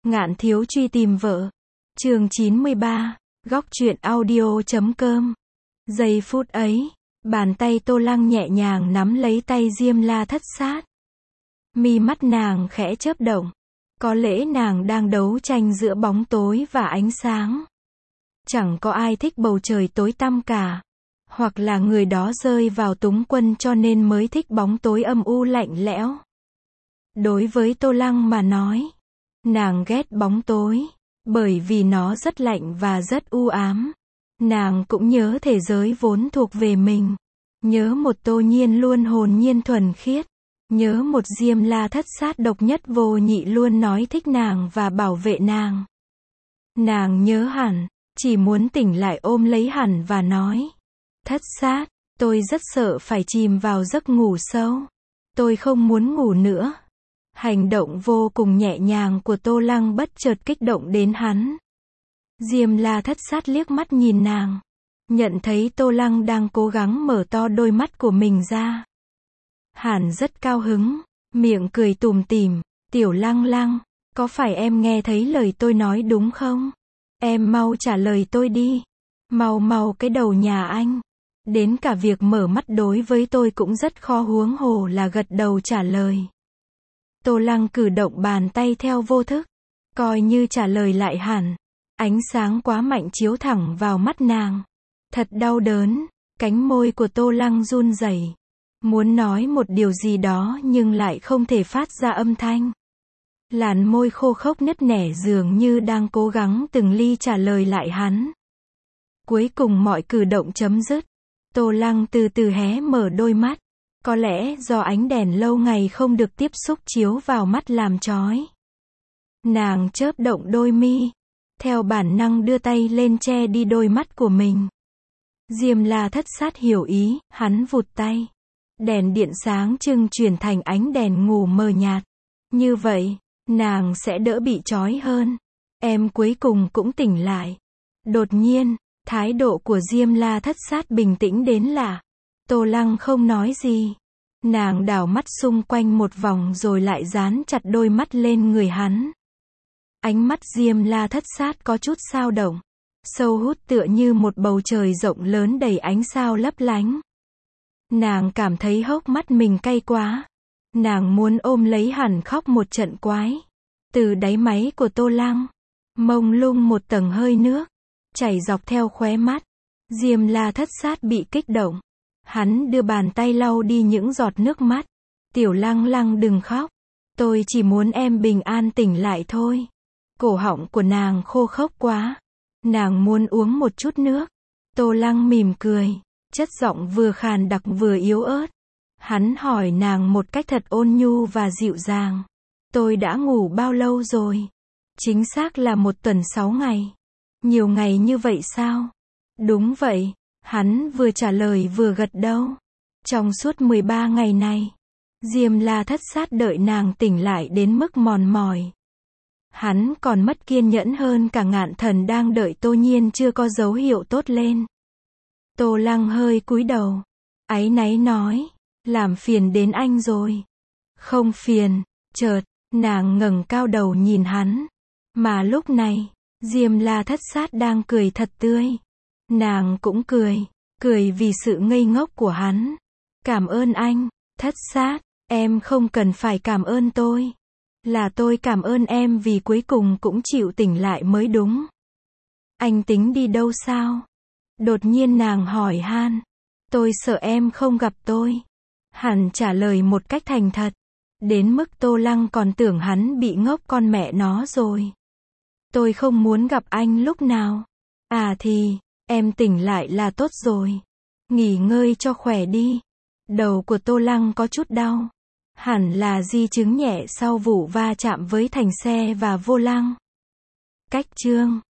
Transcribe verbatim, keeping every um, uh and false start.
Ngạn thiếu truy tìm vợ. Chương chín mươi ba, góc truyện audio chấm com. Giây phút ấy, bàn tay Tô Lăng nhẹ nhàng nắm lấy tay Diêm La Thất Sát. Mi mắt nàng khẽ chớp động. Có lẽ nàng đang đấu tranh giữa bóng tối và ánh sáng. Chẳng có ai thích bầu trời tối tăm cả. Hoặc là người đó rơi vào túng quân cho nên mới thích bóng tối âm u lạnh lẽo. Đối với Tô Lăng mà nói, nàng ghét bóng tối, bởi vì nó rất lạnh và rất u ám. Nàng cũng nhớ thế giới vốn thuộc về mình. Nhớ một Tô Nhiên luôn hồn nhiên thuần khiết. Nhớ một Diêm La Thất Sát độc nhất vô nhị luôn nói thích nàng và bảo vệ nàng. Nàng nhớ hẳn, chỉ muốn tỉnh lại ôm lấy hẳn và nói: Thất Sát, tôi rất sợ phải chìm vào giấc ngủ sâu. Tôi không muốn ngủ nữa. Hành động vô cùng nhẹ nhàng của Tô Lăng bất chợt kích động đến hắn. Diêm La Thất Sát liếc mắt nhìn nàng. Nhận thấy Tô Lăng đang cố gắng mở to đôi mắt của mình ra. Hàn rất cao hứng, miệng cười tủm tỉm. Tiểu Lăng Lăng, có phải em nghe thấy lời tôi nói đúng không? Em mau trả lời tôi đi. Mau mau cái đầu nhà anh. Đến cả việc mở mắt đối với tôi cũng rất khó, huống hồ là gật đầu trả lời. Tô Lăng cử động bàn tay theo vô thức, coi như trả lời lại hẳn. Ánh sáng quá mạnh chiếu thẳng vào mắt nàng. Thật đau đớn, cánh môi của Tô Lăng run rẩy. Muốn nói một điều gì đó nhưng lại không thể phát ra âm thanh. Làn môi khô khốc nứt nẻ dường như đang cố gắng từng ly trả lời lại hắn. Cuối cùng mọi cử động chấm dứt. Tô Lăng từ từ hé mở đôi mắt. Có lẽ do ánh đèn lâu ngày không được tiếp xúc chiếu vào mắt làm chói. Nàng chớp động đôi mi. Theo bản năng đưa tay lên che đi đôi mắt của mình. Diêm La Thất Sát hiểu ý, hắn vụt tay. Đèn điện sáng trưng chuyển thành ánh đèn ngủ mờ nhạt. Như vậy, nàng sẽ đỡ bị chói hơn. Em cuối cùng cũng tỉnh lại. Đột nhiên, thái độ của Diêm La Thất Sát bình tĩnh đến lạ. Tô Lăng không nói gì. Nàng đảo mắt xung quanh một vòng rồi lại dán chặt đôi mắt lên người hắn. Ánh mắt Diêm La Thất Sát có chút dao động. Sâu hút tựa như một bầu trời rộng lớn đầy ánh sao lấp lánh. Nàng cảm thấy hốc mắt mình cay quá. Nàng muốn ôm lấy hẳn khóc một trận quái. Từ đáy máy của Tô Lăng, mông lung một tầng hơi nước, chảy dọc theo khóe mắt. Diêm La Thất Sát bị kích động. Hắn đưa bàn tay lau đi những giọt nước mắt. Tiểu Lăng Lăng đừng khóc. Tôi chỉ muốn em bình an tỉnh lại thôi. Cổ họng của nàng khô khốc quá. Nàng muốn uống một chút nước. Tô Lăng mỉm cười. Chất giọng vừa khàn đặc vừa yếu ớt. Hắn hỏi nàng một cách thật ôn nhu và dịu dàng. Tôi đã ngủ bao lâu rồi? Chính xác là một tuần sáu ngày. Nhiều ngày như vậy sao? Đúng vậy. Hắn vừa trả lời vừa gật đầu. Trong suốt mười ba ngày này, Diêm La Thất Sát đợi nàng tỉnh lại đến mức mòn mỏi. Hắn còn mất kiên nhẫn hơn cả Ngạn Thần đang đợi Tô Nhiên chưa có dấu hiệu tốt lên. Tô Lăng hơi cúi đầu, áy náy nói, làm phiền đến anh rồi. Không phiền. Chợt, nàng ngẩng cao đầu nhìn hắn. Mà lúc này, Diêm La Thất Sát đang cười thật tươi. Nàng cũng cười, cười vì sự ngây ngốc của hắn. Cảm ơn anh, Thất Sát, em không cần phải cảm ơn tôi. Là tôi cảm ơn em vì cuối cùng cũng chịu tỉnh lại mới đúng. Anh tính đi đâu sao? Đột nhiên nàng hỏi han. Tôi sợ em không gặp tôi. Hắn trả lời một cách thành thật. Đến mức Tô Lăng còn tưởng hắn bị ngốc con mẹ nó rồi. Tôi không muốn gặp anh lúc nào. À thì, em tỉnh lại là tốt rồi. Nghỉ ngơi cho khỏe đi. Đầu của Tô Lăng có chút đau. Hẳn là di chứng nhẹ sau vụ va chạm với thành xe và vô lăng. Cách chương